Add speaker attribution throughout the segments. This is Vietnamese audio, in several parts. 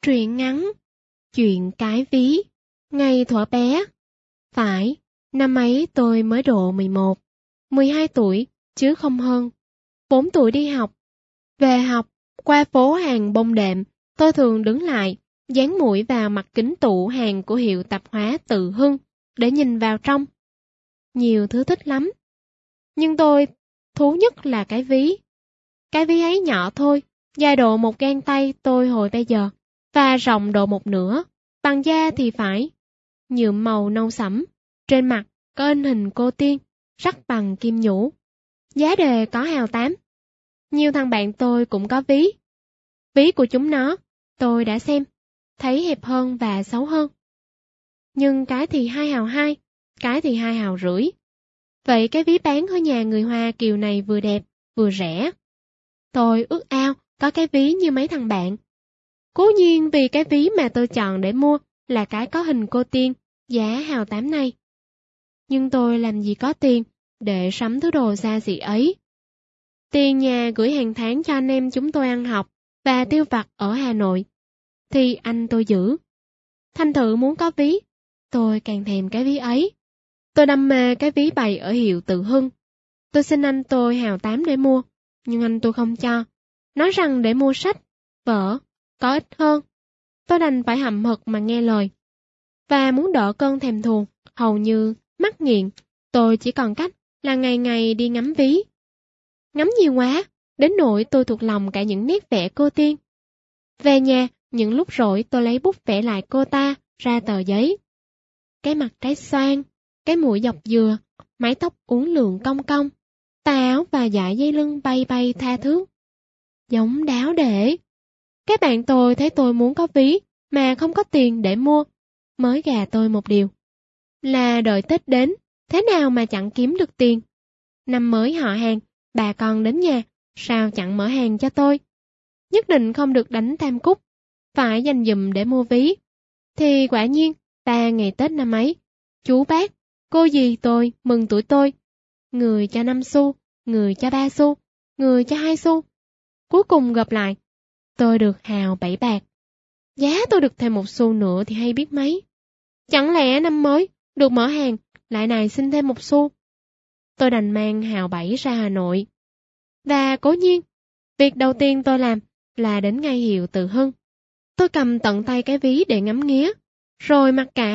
Speaker 1: Truyện ngắn Chuyện cái ví. Ngày thuở bé. Phải, năm ấy tôi mới độ 11, 12 tuổi, chứ không hơn. 4 tuổi đi học. Về học, qua phố hàng Bông Đệm, tôi thường đứng lại, dán mũi vào mặt kính tủ hàng của hiệu tạp hóa Tự Hưng, để nhìn vào trong. Nhiều thứ thích lắm. Nhưng tôi thú nhất là cái ví. Cái ví ấy nhỏ thôi, dài độ một gang tay tôi hồi bây giờ, và rộng độ một nửa, bằng da thì phải, nhuộm màu nâu sẫm, trên mặt có in hình cô tiên, rắc bằng kim nhũ. Giá đề có hào 8. Nhiều thằng bạn tôi cũng có ví. Ví của chúng nó, tôi đã xem, thấy hẹp hơn và xấu hơn. Nhưng cái thì 2 hào 2, cái thì 2 hào rưỡi. Vậy cái ví bán ở nhà người Hoa Kiều này vừa đẹp, vừa rẻ. Tôi ước ao có cái ví như mấy thằng bạn. Cố nhiên vì cái ví mà tôi chọn để mua là cái có hình cô tiên, giá hào 8 này. Nhưng tôi làm gì có tiền để sắm thứ đồ xa xỉ ấy. Tiền nhà gửi hàng tháng cho anh em chúng tôi ăn học và tiêu vặt ở Hà Nội, thì anh tôi giữ. Thành thử muốn có ví, tôi càng thèm cái ví ấy. Tôi đam mê cái ví bày ở hiệu Tự Hưng. Tôi xin anh tôi hào 8 để mua, nhưng anh tôi không cho. Nói rằng để mua sách, vở, có ích hơn. Tôi đành phải hậm hực mà nghe lời. Và muốn đỡ cơn thèm thuồng, hầu như mắc nghiện, tôi chỉ còn cách là ngày ngày đi ngắm ví. Ngắm nhiều quá, đến nỗi tôi thuộc lòng cả những nét vẽ cô tiên. Về nhà, những lúc rỗi tôi lấy bút vẽ lại cô ta ra tờ giấy. Cái mặt trái xoan, cái mũi dọc dừa, mái tóc uốn lượn cong cong, tà áo và dải dây lưng bay bay tha thước. Giống đáo để. Các bạn tôi thấy tôi muốn có ví mà không có tiền để mua, mới gà tôi một điều. Là đợi Tết đến, thế nào mà chẳng kiếm được tiền. Năm mới họ hàng, bà con đến nhà, sao chẳng mở hàng cho tôi. Nhất định không được đánh tam cúc, phải dành dụm để mua ví. Thì quả nhiên, ta ngày Tết năm ấy, chú bác, cô dì tôi mừng tuổi tôi. Người cho 5 xu, người cho 3 xu, người cho 2 xu. Cuối cùng gặp lại, tôi được hào 7 bạc. Giá tôi được thêm 1 xu nữa thì hay biết mấy. Chẳng lẽ năm mới, được mở hàng, lại này xin thêm 1 xu. Tôi đành mang hào 7 ra Hà Nội. Và cố nhiên, việc đầu tiên tôi làm là đến ngay hiệu Tự Hưng. Tôi cầm tận tay cái ví để ngắm nghía, rồi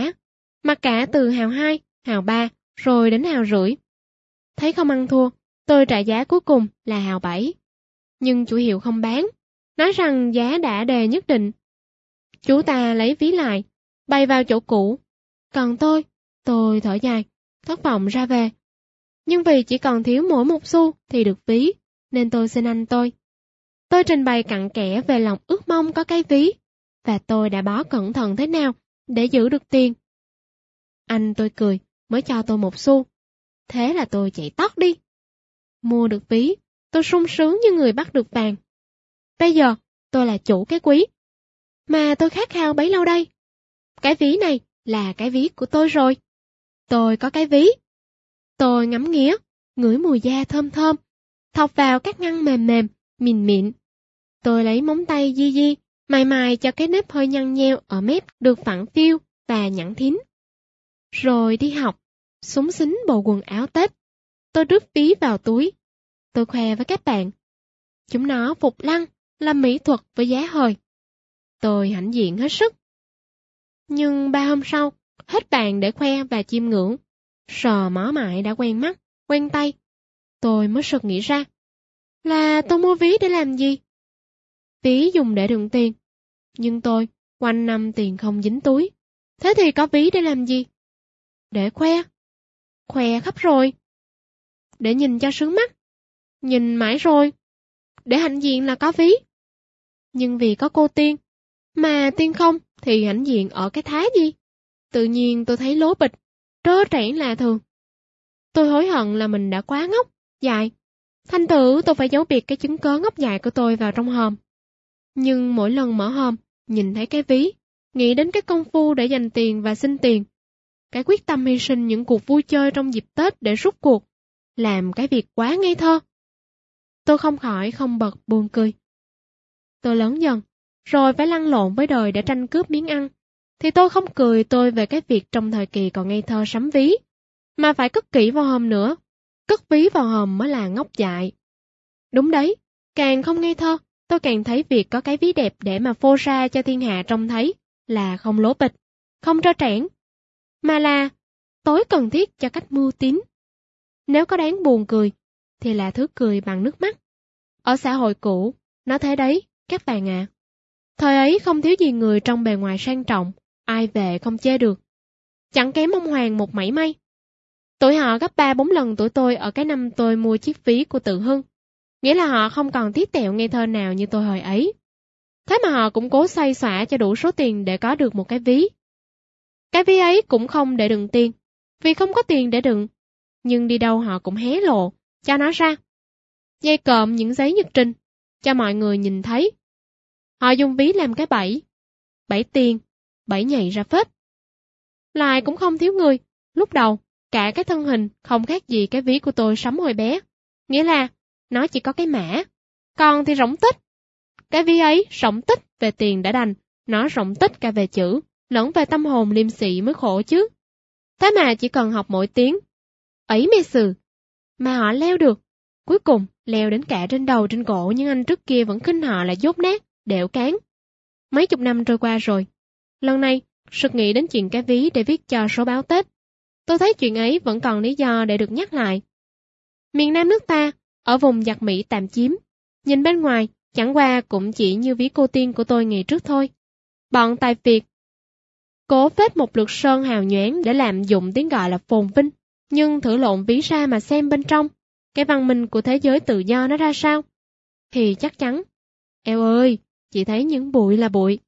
Speaker 1: mặc cả từ hào 2, hào 3, rồi đến hào rưỡi. Thấy không ăn thua, tôi trả giá cuối cùng là hào 7. Nhưng chủ hiệu không bán, nói rằng giá đã đề nhất định. Chú ta lấy ví lại, bay vào chỗ cũ. Còn tôi thở dài, thất vọng ra về. Nhưng vì chỉ còn thiếu mỗi 1 xu thì được ví, nên tôi xin anh tôi. Tôi trình bày cặn kẽ về lòng ước mong có cái ví, và tôi đã bó cẩn thận thế nào để giữ được tiền. Anh tôi cười, mới cho tôi 1 xu. Thế là tôi chạy tót đi. Mua được ví, tôi sung sướng như người bắt được vàng. Bây giờ, tôi là chủ cái quý. Mà tôi khát khao bấy lâu đây. Cái ví này là cái ví của tôi rồi. Tôi có cái ví. Tôi ngắm nghía, ngửi mùi da thơm thơm, thọc vào các ngăn mềm mềm, mịn mịn. Tôi lấy móng tay di mài cho cái nếp hơi nhăn nheo ở mép được phẳng phiu và nhẵn thín. Rồi đi học, xúng xính bộ quần áo Tết. Tôi đút ví vào túi. Tôi khoe với các bạn. Chúng nó phục lăng, làm mỹ thuật với giá hời. Tôi hãnh diện hết sức. Nhưng 3 hôm sau, hết bàn để khoe và chiêm ngưỡng. Sờ mó mại đã quen mắt, quen tay. Tôi mới sực nghĩ ra. Là tôi mua ví để làm gì? Ví dùng để đựng tiền. Nhưng tôi, quanh năm tiền không dính túi. Thế thì có ví để làm gì? Để khoe. Khoe khắp rồi. Để nhìn cho sướng mắt. Nhìn mãi rồi. Để hãnh diện là có ví. Nhưng vì có cô tiên. Mà tiên không thì hãnh diện ở cái thá gì? Tự nhiên tôi thấy lố bịch, trơ trẽn lạ thường. Tôi hối hận là mình đã quá ngốc, dại. Thành thử tôi phải giấu biệt cái chứng cớ ngốc dại của tôi vào trong hòm. Nhưng mỗi lần mở hòm, nhìn thấy cái ví, nghĩ đến cái công phu để dành tiền và xin tiền. Cái quyết tâm hy sinh những cuộc vui chơi trong dịp Tết để rút cuộc, làm cái việc quá ngây thơ. Tôi không khỏi không bật buồn cười. Tôi lớn dần, rồi phải lăn lộn với đời để tranh cướp miếng ăn, thì tôi không cười tôi về cái việc trong thời kỳ còn ngây thơ sắm ví, mà phải cất kỹ vào hòm nữa. Cất ví vào hòm mới là ngốc dại. Đúng đấy, càng không ngây thơ, tôi càng thấy việc có cái ví đẹp để mà phô ra cho thiên hạ trông thấy là không lố bịch, không trơ trẽn, mà là tối cần thiết cho cách mưu tín. Nếu có đáng buồn cười, thì là thứ cười bằng nước mắt. Ở xã hội cũ, nó thế đấy, các bạn ạ. Thời ấy không thiếu gì người trong bề ngoài sang trọng, ai về không chê được. Chẳng kém ông Hoàng một mảy may. Tuổi họ gấp 3-4 lần tuổi tôi ở cái năm tôi mua chiếc ví của Tự Hưng. Nghĩa là họ không còn tí tẹo ngây thơ nào như tôi hồi ấy. Thế mà họ cũng cố xoay xỏa cho đủ số tiền để có được một cái ví. Cái ví ấy cũng không để đựng tiền, vì không có tiền để đựng. Nhưng đi đâu họ cũng hé lộ, cho nó ra. Dây cộm những giấy nhật trình, cho mọi người nhìn thấy. Họ dùng ví làm cái bẫy. Bẫy tiền, bẫy nhảy ra phết. Lại cũng không thiếu người, lúc đầu, cả cái thân hình không khác gì cái ví của tôi sắm hồi bé. Nghĩa là, nó chỉ có cái mã, còn thì rỗng tích. Cái ví ấy rỗng tích về tiền đã đành, nó rỗng tích cả về chữ, lẫn về tâm hồn liêm sỉ mới khổ chứ. Thế mà chỉ cần học mỗi tiếng, ấy mê sừ, mà họ leo được. Cuối cùng, leo đến cả trên đầu trên cổ những anh trước kia vẫn khinh họ là dốt nát, đẻo cán. Mấy chục năm trôi qua rồi. Lần này, sực nghĩ đến chuyện cái ví để viết cho số báo Tết. Tôi thấy chuyện ấy vẫn còn lý do để được nhắc lại. Miền Nam nước ta, ở vùng giặc Mỹ tạm chiếm, nhìn bên ngoài, chẳng qua cũng chỉ như ví cô tiên của tôi ngày trước thôi. Bọn tài Việt cố phết một lượt sơn hào nhoáng để làm dụng tiếng gọi là phồn vinh, nhưng thử lộn ví ra mà xem bên trong, cái văn minh của thế giới tự do nó ra sao, thì chắc chắn, eo ơi, chỉ thấy những bụi là bụi.